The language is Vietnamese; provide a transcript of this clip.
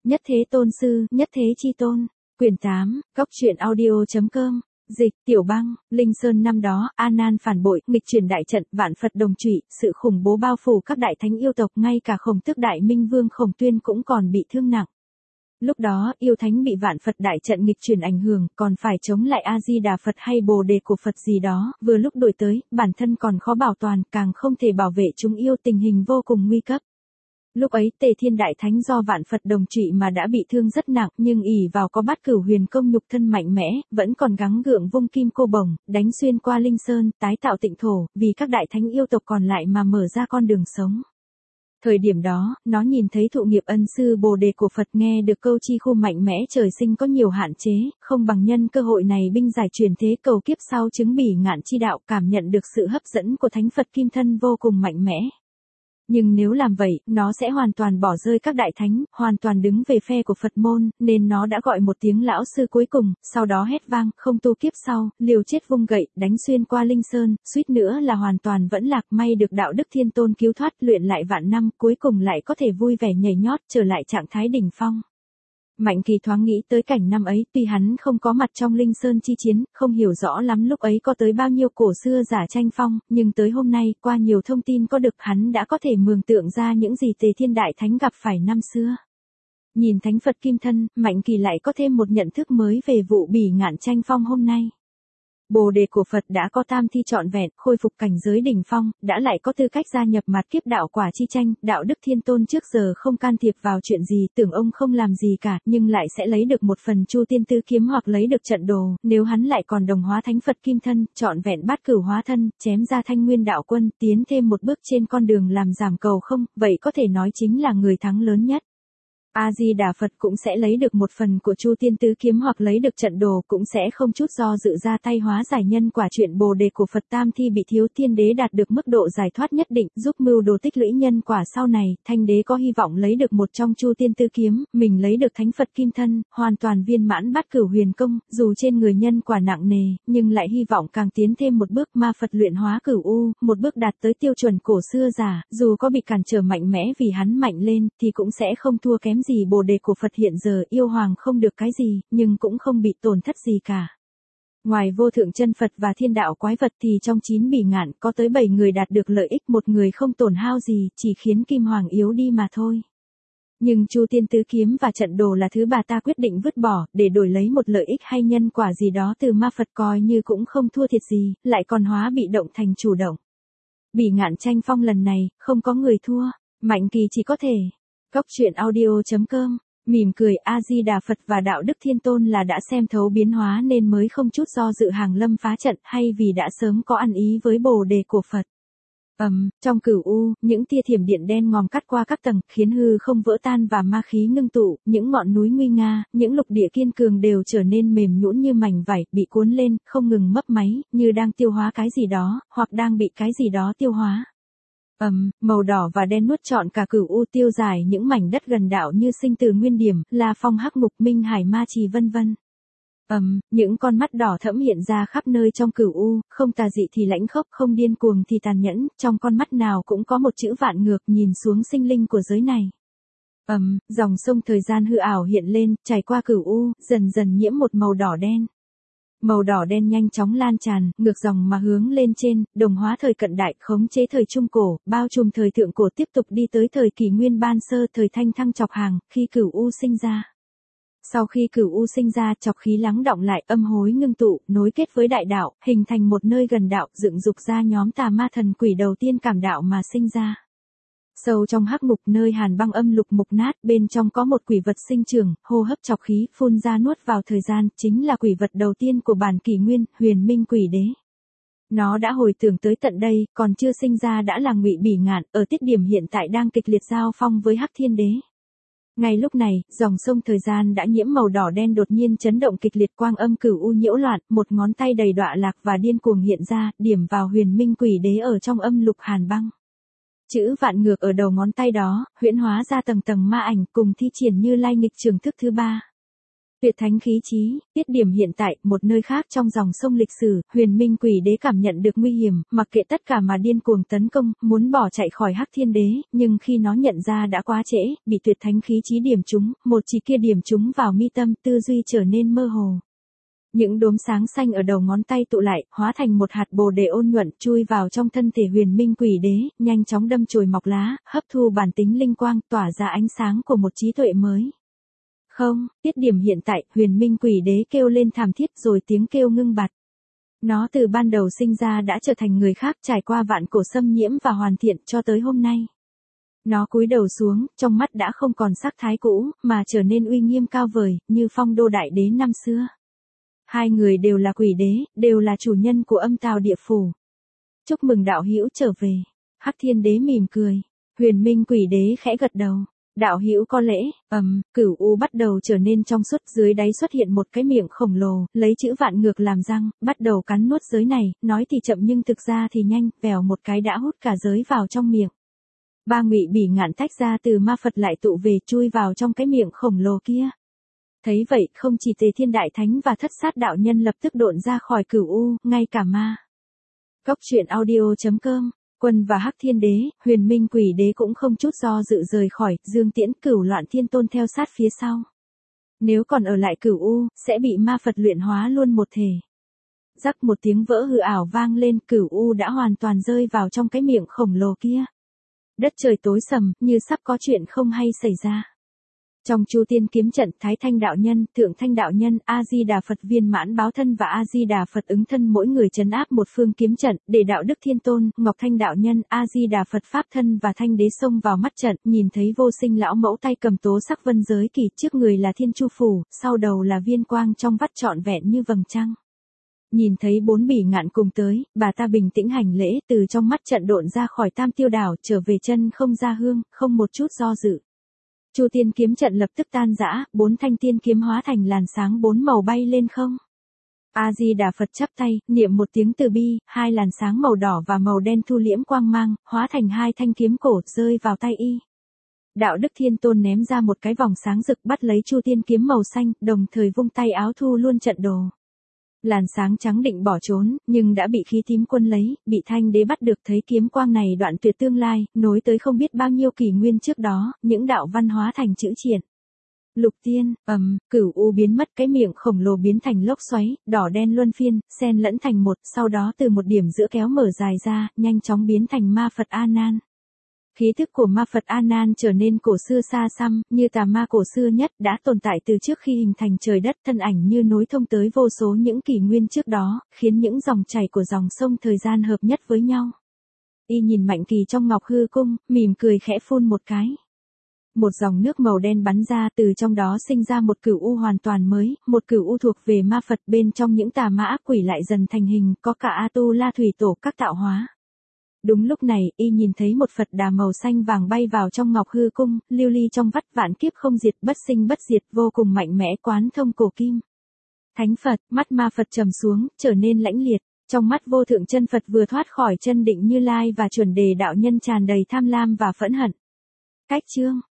Nhất Thế Tôn Sư, Nhất Thế Chi Tôn. Quyển 8, Góc truyện audio.com. Dịch, Tiểu Băng, Linh Sơn năm đó, A Nan phản bội, nghịch chuyển đại trận, vạn Phật đồng trụy, sự khủng bố bao phủ các đại thánh yêu tộc, ngay cả Khổng Tước Đại Minh Vương Khổng Tuyên cũng còn bị thương nặng. Lúc đó, yêu thánh bị vạn Phật đại trận nghịch chuyển ảnh hưởng, còn phải chống lại A-di-đà Phật hay Bồ Đề của Phật gì đó, vừa lúc đuổi tới, bản thân còn khó bảo toàn, càng không thể bảo vệ chúng yêu, tình hình vô cùng nguy cấp. Lúc ấy Tề Thiên Đại Thánh do vạn Phật đồng trụy mà đã bị thương rất nặng, nhưng ỷ vào có Bát Cửu Huyền Công nhục thân mạnh mẽ, vẫn còn gắng gượng vung kim cô bổng, đánh xuyên qua Linh Sơn, tái tạo tịnh thổ, vì các đại thánh yêu tộc còn lại mà mở ra con đường sống. Thời điểm đó, nó nhìn thấy thụ nghiệp ân sư Bồ Đề của Phật, nghe được câu chi khu mạnh mẽ trời sinh có nhiều hạn chế, không bằng nhân cơ hội này binh giải truyền thế cầu kiếp sau chứng bỉ ngạn chi đạo, cảm nhận được sự hấp dẫn của Thánh Phật Kim Thân vô cùng mạnh mẽ. Nhưng nếu làm vậy, nó sẽ hoàn toàn bỏ rơi các đại thánh, hoàn toàn đứng về phe của Phật môn, nên nó đã gọi một tiếng lão sư cuối cùng, sau đó hét vang, không tu kiếp sau, liều chết vung gậy, đánh xuyên qua Linh Sơn, suýt nữa là hoàn toàn vẫn lạc, may được đạo đức Thiên Tôn cứu thoát, luyện lại vạn năm, cuối cùng lại có thể vui vẻ nhảy nhót, trở lại trạng thái đỉnh phong. Mạnh Kỳ thoáng nghĩ tới cảnh năm ấy, tuy hắn không có mặt trong Linh Sơn chi chiến, không hiểu rõ lắm lúc ấy có tới bao nhiêu cổ xưa giả tranh phong, nhưng tới hôm nay, qua nhiều thông tin có được, hắn đã có thể mường tượng ra những gì Tề Thiên Đại Thánh gặp phải năm xưa. Nhìn Thánh Phật Kim Thân, Mạnh Kỳ lại có thêm một nhận thức mới về vụ bỉ ngạn tranh phong hôm nay. Bồ Đề của Phật đã có tam thi trọn vẹn, khôi phục cảnh giới đỉnh phong, đã lại có tư cách gia nhập mạt kiếp đạo quả chi tranh, đạo đức Thiên Tôn trước giờ không can thiệp vào chuyện gì, tưởng ông không làm gì cả, nhưng lại sẽ lấy được một phần Chu Tiên Tứ Kiếm hoặc lấy được trận đồ, nếu hắn lại còn đồng hóa Thánh Phật Kim Thân, trọn vẹn Bát Cửu hóa thân, chém ra Thanh Nguyên đạo quân, tiến thêm một bước trên con đường làm giảm cầu không, vậy có thể nói chính là người thắng lớn nhất. A-di-đà Phật cũng sẽ lấy được một phần của Chu Tiên Tứ Kiếm hoặc lấy được trận đồ, cũng sẽ không chút do dự ra tay hóa giải nhân quả chuyện Bồ Đề của Phật tam thi bị thiếu, Thiên Đế đạt được mức độ giải thoát nhất định, giúp mưu đồ tích lũy nhân quả sau này, Thanh Đế có hy vọng lấy được một trong Chu Tiên Tứ Kiếm, mình lấy được Thánh Phật Kim Thân, hoàn toàn viên mãn Bát Cửu Huyền Công, dù trên người nhân quả nặng nề, nhưng lại hy vọng càng tiến thêm một bước, ma Phật luyện hóa Cửu U, một bước đạt tới tiêu chuẩn cổ xưa giả, dù có bị cản trở mạnh mẽ vì hắn mạnh lên, thì cũng sẽ không thua kém gì Bồ Đề của Phật hiện giờ, yêu hoàng không được cái gì, nhưng cũng không bị tổn thất gì cả. Ngoài vô thượng chân Phật và thiên đạo quái vật thì trong 9 bỉ ngạn có tới 7 người đạt được lợi ích, một người không tổn hao gì, chỉ khiến Kim Hoàng yếu đi mà thôi. Nhưng Chu Tiên Tứ Kiếm và trận đồ là thứ bà ta quyết định vứt bỏ, để đổi lấy một lợi ích hay nhân quả gì đó từ ma Phật, coi như cũng không thua thiệt gì, lại còn hóa bị động thành chủ động. Bỉ ngạn tranh phong lần này, không có người thua, Mạnh Kỳ chỉ có thể. Góc truyện audio.com, mỉm cười, A-di-đà Phật và đạo đức Thiên Tôn là đã xem thấu biến hóa nên mới không chút do dự hàng lâm phá trận, hay vì đã sớm có ăn ý với Bồ Đề của Phật. Trong Cửu U, những tia thiểm điện đen ngòm cắt qua các tầng, khiến hư không vỡ tan và ma khí ngưng tụ, những ngọn núi nguy nga, những lục địa kiên cường đều trở nên mềm nhũn như mảnh vải, bị cuốn lên, không ngừng mấp máy, như đang tiêu hóa cái gì đó, hoặc đang bị cái gì đó tiêu hóa. Màu đỏ và đen nuốt trọn cả Cửu U, tiêu giải những mảnh đất gần đạo như Sinh Tử Nguyên Điểm, La Phong Hắc Ngục, Minh Hải Ma Trì vân vân. Những con mắt đỏ thẫm hiện ra khắp nơi trong Cửu U, không tà dị thì lãnh khốc, không điên cuồng thì tàn nhẫn, trong con mắt nào cũng có một chữ vạn ngược nhìn xuống sinh linh của giới này. Dòng sông thời gian hư ảo hiện lên, trải qua Cửu U, dần dần nhiễm một màu đỏ đen. Màu đỏ đen nhanh chóng lan tràn, ngược dòng mà hướng lên trên, đồng hóa thời cận đại, khống chế thời trung cổ, bao trùm thời thượng cổ, tiếp tục đi tới thời kỷ nguyên ban sơ, thời thanh thăng chọc hàng, khi Cửu U sinh ra. Sau khi Cửu U sinh ra, chọc khí lắng đọng lại, âm hối ngưng tụ, nối kết với đại đạo, hình thành một nơi gần đạo, dựng dục ra nhóm tà ma thần quỷ đầu tiên cảm đạo mà sinh ra. Sâu trong hắc ngục, nơi hàn băng âm lục mục nát, bên trong có một quỷ vật sinh trưởng, hô hấp chọc khí, phun ra nuốt vào thời gian, chính là quỷ vật đầu tiên của bản kỷ nguyên, Huyền Minh Quỷ Đế. Nó đã hồi tưởng tới tận đây, còn chưa sinh ra đã là Ngụy Bỉ Ngạn, ở tiết điểm hiện tại đang kịch liệt giao phong với Hắc Thiên Đế. Ngay lúc này, dòng sông thời gian đã nhiễm màu đỏ đen, đột nhiên chấn động kịch liệt, quang âm Cửu U nhiễu loạn, một ngón tay đầy đọa lạc và điên cuồng hiện ra, điểm vào Huyền Minh Quỷ Đế ở trong âm lục hàn băng. Chữ vạn ngược ở đầu ngón tay đó, huyễn hóa ra tầng tầng ma ảnh, cùng thi triển Như Lai nghịch trường thức thứ 3. Tuyệt thánh khí chí, tiết điểm hiện tại, một nơi khác trong dòng sông lịch sử, Huyền Minh Quỷ Đế cảm nhận được nguy hiểm, mặc kệ tất cả mà điên cuồng tấn công, muốn bỏ chạy khỏi Hắc Thiên Đế, nhưng khi nó nhận ra đã quá trễ, bị tuyệt thánh khí chí điểm trúng, một chỉ kia điểm trúng vào mi tâm, tư duy trở nên mơ hồ. Những đốm sáng xanh ở đầu ngón tay tụ lại, hóa thành một hạt bồ đề ôn nhuận, chui vào trong thân thể Huyền Minh Quỷ Đế, nhanh chóng đâm chồi mọc lá, hấp thu bản tính linh quang, tỏa ra ánh sáng của một trí tuệ mới. Không, tiết điểm hiện tại, Huyền Minh Quỷ Đế kêu lên thảm thiết rồi tiếng kêu ngưng bặt. Nó từ ban đầu sinh ra đã trở thành người khác, trải qua vạn cổ xâm nhiễm và hoàn thiện cho tới hôm nay. Nó cúi đầu xuống, trong mắt đã không còn sắc thái cũ, mà trở nên uy nghiêm cao vời, như Phong Đô Đại Đế năm xưa. Hai người đều là quỷ đế, đều là chủ nhân của âm tào địa phủ. Chúc mừng đạo hữu trở về. Hắc Thiên Đế mỉm cười. Huyền Minh Quỷ Đế khẽ gật đầu. Đạo hữu có lễ. Cửu u bắt đầu trở nên trong suốt, dưới đáy xuất hiện một cái miệng khổng lồ, lấy chữ vạn ngược làm răng, bắt đầu cắn nuốt giới này, nói thì chậm nhưng thực ra thì nhanh, vèo một cái đã hút cả giới vào trong miệng. Ba ngụy bỉ ngạn tách ra từ ma Phật lại tụ về, chui vào trong cái miệng khổng lồ kia. Thấy vậy, không chỉ Tề Thiên Đại Thánh và Thất Sát đạo nhân lập tức độn ra khỏi cửu u, ngay cả ma. Cốc truyện audio.com, Quân và Hắc Thiên Đế, Huyền Minh Quỷ Đế cũng không chút do dự rời khỏi, Dương Tiễn Cửu Loạn Thiên Tôn theo sát phía sau. Nếu còn ở lại cửu u, sẽ bị ma Phật luyện hóa luôn một thể. Rắc một tiếng vỡ hư ảo vang lên, cửu u đã hoàn toàn rơi vào trong cái miệng khổng lồ kia. Đất trời tối sầm, như sắp có chuyện không hay xảy ra. Trong Chu Tiên kiếm trận, Thái Thanh đạo nhân, Thượng Thanh đạo nhân, A Di Đà Phật Viên Mãn Báo Thân và A Di Đà Phật Ứng Thân mỗi người trấn áp một phương kiếm trận, để Đạo Đức Thiên Tôn, Ngọc Thanh đạo nhân, A Di Đà Phật Pháp Thân và Thanh Đế xông vào mắt trận, nhìn thấy Vô Sinh lão mẫu tay cầm tố sắc vân giới kỳ, trước người là Thiên Chu phủ, sau đầu là viên quang trong vắt trọn vẹn như vầng trăng. Nhìn thấy bốn bỉ ngạn cùng tới, bà ta bình tĩnh hành lễ, từ trong mắt trận độn ra khỏi Tam Tiêu đảo, trở về chân không ra hương, không một chút do dự. Chu Tiên kiếm trận lập tức tan rã, bốn thanh tiên kiếm hóa thành làn sáng bốn màu bay lên không. A Di Đà Phật chắp tay, niệm một tiếng từ bi, hai làn sáng màu đỏ và màu đen thu liễm quang mang, hóa thành hai thanh kiếm cổ rơi vào tay y. Đạo Đức Thiên Tôn ném ra một cái vòng sáng rực bắt lấy Chu Tiên kiếm màu xanh, đồng thời vung tay áo thu luôn trận đồ. Làn sáng trắng định bỏ trốn, nhưng đã bị khí tím quân lấy, bị Thanh Đế bắt được, thấy kiếm quang này đoạn tuyệt tương lai, nối tới không biết bao nhiêu kỷ nguyên trước đó, những đạo văn hóa thành chữ triển. Lục tiên, cửu u biến mất, cái miệng khổng lồ biến thành lốc xoáy, đỏ đen luân phiên, xen lẫn thành một, sau đó từ một điểm giữa kéo mở dài ra, nhanh chóng biến thành ma Phật A Nan. Khí thức của ma Phật A Nan trở nên cổ xưa xa xăm, như tà ma cổ xưa nhất, đã tồn tại từ trước khi hình thành trời đất, thân ảnh như nối thông tới vô số những kỷ nguyên trước đó, khiến những dòng chảy của dòng sông thời gian hợp nhất với nhau. Y nhìn Mạnh Kỳ trong Ngọc Hư Cung, mỉm cười khẽ phun một cái. Một dòng nước màu đen bắn ra, từ trong đó sinh ra một cửu u hoàn toàn mới, một cửu u thuộc về ma Phật, bên trong những tà ma ác quỷ lại dần thành hình, có cả A Tu La Thủy Tổ các tạo hóa. Đúng lúc này, y nhìn thấy một Phật đà màu xanh vàng bay vào trong Ngọc Hư Cung, lưu ly trong vắt, vạn kiếp không diệt, bất sinh bất diệt, vô cùng mạnh mẽ, quán thông cổ kim. Thánh Phật, mắt ma Phật trầm xuống, trở nên lãnh liệt, trong mắt vô thượng chân Phật vừa thoát khỏi chân định Như Lai và chuẩn đề đạo nhân tràn đầy tham lam và phẫn hận. Cách chương